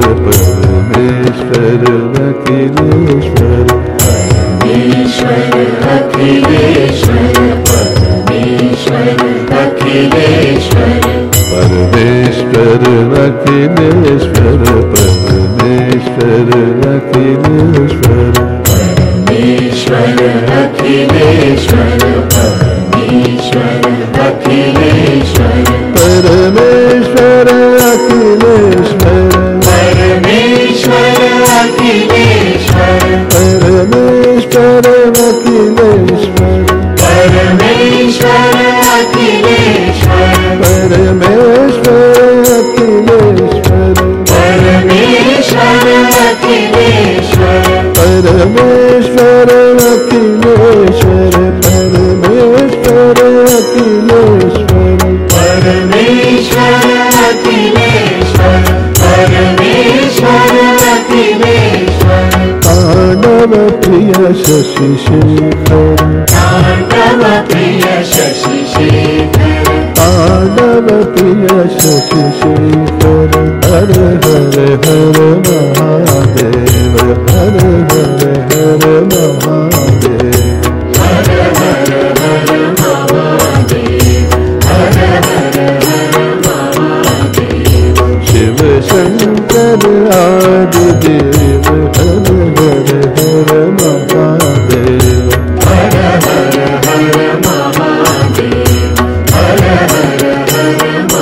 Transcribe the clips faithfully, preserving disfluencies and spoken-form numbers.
परमेश्वर अखिलेश्वर परमेश्वर अखिलेश्वर परमेश्वर अखिलेश्वर परमेश्वर अखिलेश्वर परमेश्वर अखिलेश्वर परमेश्वर अखिलेश्वर परमेश्वर अखिलेश्वर परमेश्वर अखिलेश्वर परमेश्वर अखिलेश्वर परमेश्वर अखिलेश्वर परमेश्वर अखिलेश्वर परमेश्वर अखिलेश्वर परमेश्वर अखिलेश्वर परमेश्वर अखिलेश्वर परमेश्वर अखिलेश्वर परमेश्वर अखिलेश्वर परमेश्वर अखिलेश्वर तांडव प्रिय शशि शेखर तांडव प्रिय शशि शेखर तांडव प्रिय शशि शेखर हर हर हर महादेव हर हर हर महादेव हर हर हर महादेव हर हर हर महादेव शिव शंकर आदिदेव हर हर हर महादेव हर हर हर महादेव हर हर हर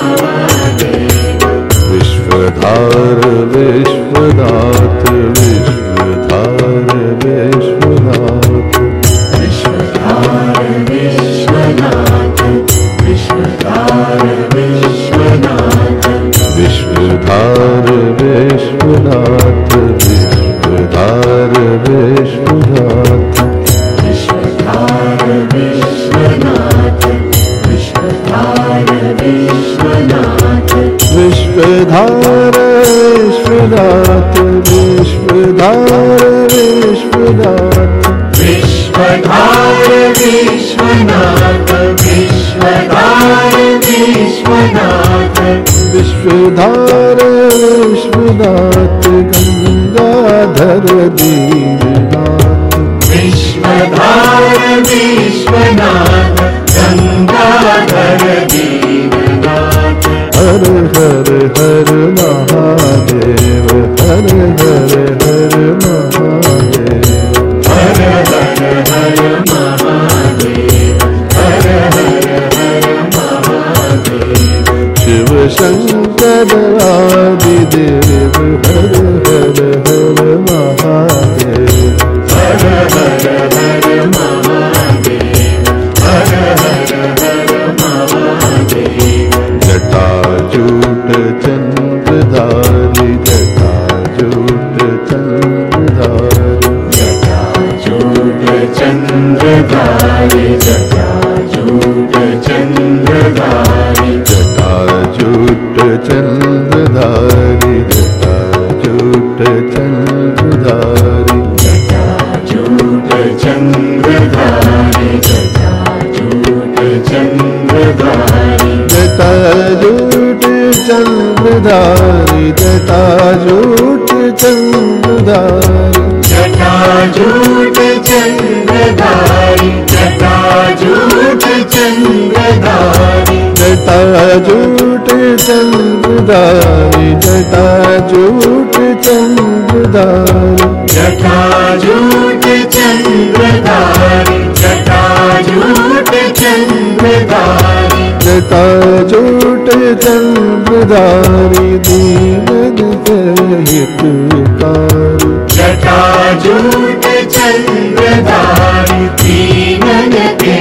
महादेव विश्वधार विश्वनाथ विश्वधार विश्वनाथ विश्वधार विश्वनाथ विश्वधार विश्वनाथ विश्वधार विश्वनाथ विश्वधार विश्वनाथ विश्वधार विश्वनाथ विश्वधार विश्वनाथ विश्वधार विश्वनाथ विश्वधार विश्वनाथ विश्वधार विश्वनाथ विश्वधार विश्वनाथ विश्वधार विश्वनाथ गंगाधर दीननाथ विश्वधार विश्वनाथ गंगाधर दीननाथ हर हर हर महादेव हर हर हर महादेव हर हर हर महादेव हर हर हर महादेव शिव शंकर आदिदेव हर हर हर महादेव हर हर हर महादेव हर हर हर महादेव जटाजूट चंद्रधारी जटाजूट चंद्रधारी जटाजूट चंद्रधारी जटाजूट चंद्रधारी जटाजूट चंद्रधारी जटाजूट चंद्रधारी जटाजूट चंद्रधारी जटाजूट चंद्रधारी जटाजूट चंद्रधारी जटाजूट चंद्रधारी जटाजूट चंद्रधारी जटाजूट चंद्रधारी जटाजूट चंद्रधारी जटाजूट चंद्रधारी जटाजूट चंद्रधारी जटाजूट चंद्रधारी जटाजूट चंद्रधारी दीनन के हितकारी जटाजूट चंद्रधारी दीनन के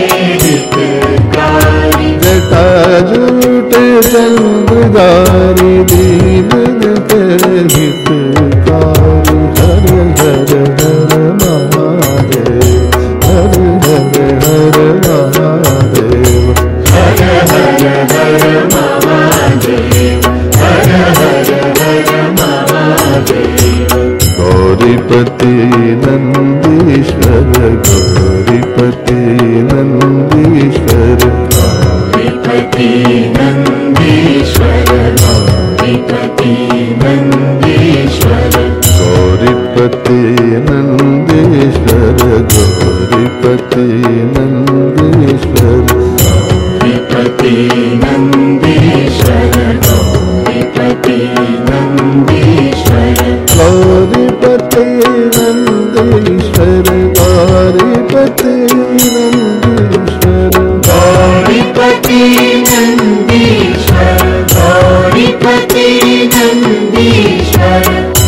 हितकारी जटाजूट चंद्रधारी दीनन के हितकारी हर हर हर महादेव हर हर हर महादेव हर हर हर महादेव हर हर हर महादेव गौरीपति नंदीश्वर गौरीपति नंदीश्वर गौरीपति नंदीश्वर गौरीपति नंदीश्वर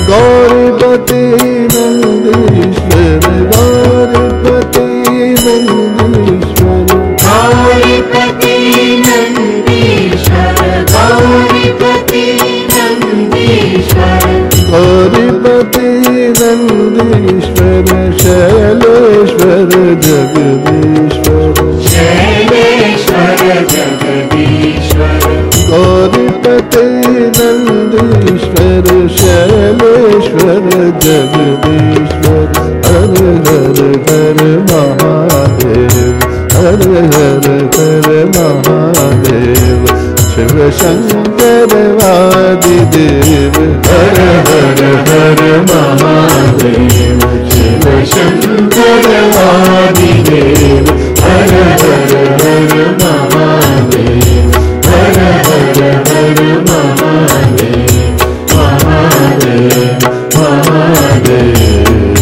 गौरीपति नंदीश्वर गौरीपति नंदीश्वर गौरीपति नंदीश्वर गौरीपति नंदीश्वर गौरीपति नंदीश्वर शैलेश्वर जगदीश्वर शैलेश्वर जगदीश्वर गौरीपति नंदीश्वर शैलेश्वर जगदीश्वर हर हर हर महादेव हर हर हर महादेव शिव शंकर आदिदेव हर हर हर महादेव शिव शंकर आदिदेव हर हर हर महादेव हर हर हर महादेव महादेव महादेव